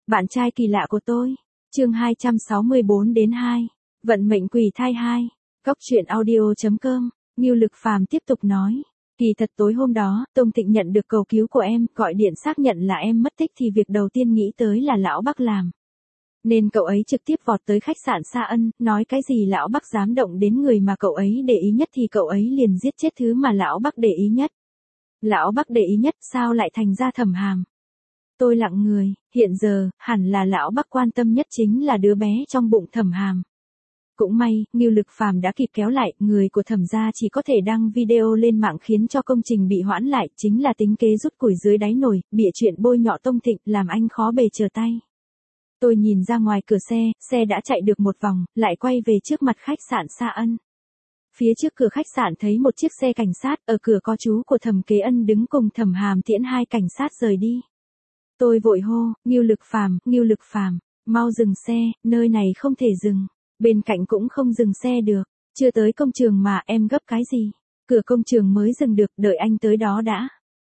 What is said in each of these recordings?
Bạn trai kỳ lạ của tôi. Chương 264-2. Vận mệnh quỷ thai 2. Cóc truyện audio.com. Ngưu Lực Phàm tiếp tục nói. Kỳ thật tối hôm đó, Tông Thịnh nhận được cầu cứu của em, gọi điện xác nhận là em mất tích thì việc đầu tiên nghĩ tới là lão Bắc làm. Nên cậu ấy trực tiếp vọt tới khách sạn Sa Ân, nói cái gì lão Bắc dám động đến người mà cậu ấy để ý nhất thì cậu ấy liền giết chết thứ mà lão Bắc để ý nhất. Lão Bắc để ý nhất sao lại thành ra Thẩm Hàm? Tôi lặng người, hiện giờ, hẳn là lão Bắc quan tâm nhất chính là đứa bé trong bụng Thẩm Hàm. Cũng may, Ngưu Lực Phàm đã kịp kéo lại, người của Thẩm gia chỉ có thể đăng video lên mạng khiến cho công trình bị hoãn lại, chính là tính kế rút củi dưới đáy nồi, bịa chuyện bôi nhọ Tông Thịnh, làm anh khó bề trở tay. Tôi nhìn ra ngoài cửa xe đã chạy được một vòng, lại quay về trước mặt khách sạn Sa Ân. Phía trước cửa khách sạn thấy một chiếc xe cảnh sát, ở cửa có chú của Thẩm Kế Ân đứng cùng Thẩm Hàm tiễn hai cảnh sát rời đi. Tôi vội hô, Ngưu Lực Phàm, mau dừng xe, nơi này không thể dừng. Bên cạnh cũng không dừng xe được, chưa tới công trường mà em gấp cái gì? Cửa công trường mới dừng được, đợi anh tới đó đã.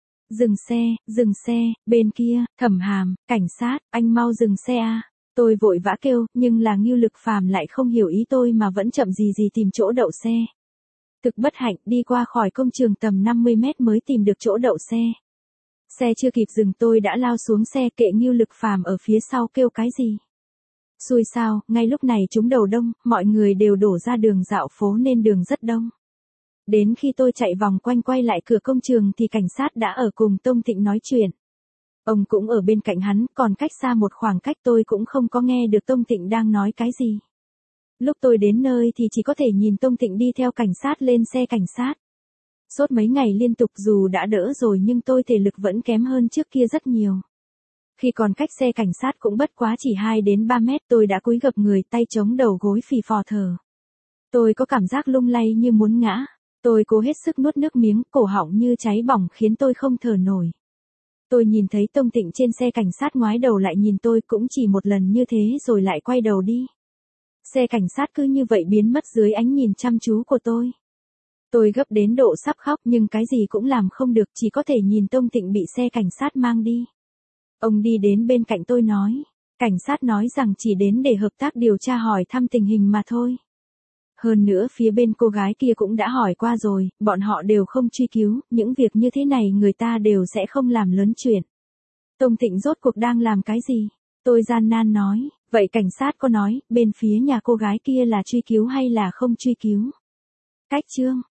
Dừng xe, bên kia, Thẩm Hàm, cảnh sát, anh mau dừng xe à. Tôi vội vã kêu, nhưng là Ngưu Lực Phàm lại không hiểu ý tôi mà vẫn chậm gì tìm chỗ đậu xe. Thực bất hạnh, đi qua khỏi công trường tầm 50 mét mới tìm được chỗ đậu xe. Xe chưa kịp dừng tôi đã lao xuống xe, kệ Ngưu Lực Phàm ở phía sau kêu cái gì. Xui sao, ngay lúc này trúng đầu đông, mọi người đều đổ ra đường dạo phố nên đường rất đông. Đến khi tôi chạy vòng quanh quay lại cửa công trường thì cảnh sát đã ở cùng Tông Thịnh nói chuyện. Ông cũng ở bên cạnh hắn, còn cách xa một khoảng cách tôi cũng không có nghe được Tông Thịnh đang nói cái gì. Lúc tôi đến nơi thì chỉ có thể nhìn Tông Thịnh đi theo cảnh sát lên xe cảnh sát. Sốt mấy ngày liên tục dù đã đỡ rồi nhưng tôi thể lực vẫn kém hơn trước kia rất nhiều. Khi còn cách xe cảnh sát cũng bất quá chỉ 2 đến 3 mét tôi đã cúi gập người, tay chống đầu gối phì phò thở. Tôi có cảm giác lung lay như muốn ngã. Tôi cố hết sức nuốt nước miếng, cổ họng như cháy bỏng khiến tôi không thở nổi. Tôi nhìn thấy Tông Thịnh trên xe cảnh sát ngoái đầu lại nhìn tôi cũng chỉ một lần như thế rồi lại quay đầu đi. Xe cảnh sát cứ như vậy biến mất dưới ánh nhìn chăm chú của tôi. Tôi gấp đến độ sắp khóc nhưng cái gì cũng làm không được, chỉ có thể nhìn Tông Thịnh bị xe cảnh sát mang đi. Ông đi đến bên cạnh tôi nói, cảnh sát nói rằng chỉ đến để hợp tác điều tra hỏi thăm tình hình mà thôi. Hơn nữa phía bên cô gái kia cũng đã hỏi qua rồi, bọn họ đều không truy cứu, những việc như thế này người ta đều sẽ không làm lớn chuyện. Tông Thịnh rốt cuộc đang làm cái gì? Tôi gian nan nói, vậy cảnh sát có nói, bên phía nhà cô gái kia là truy cứu hay là không truy cứu? Cách chương.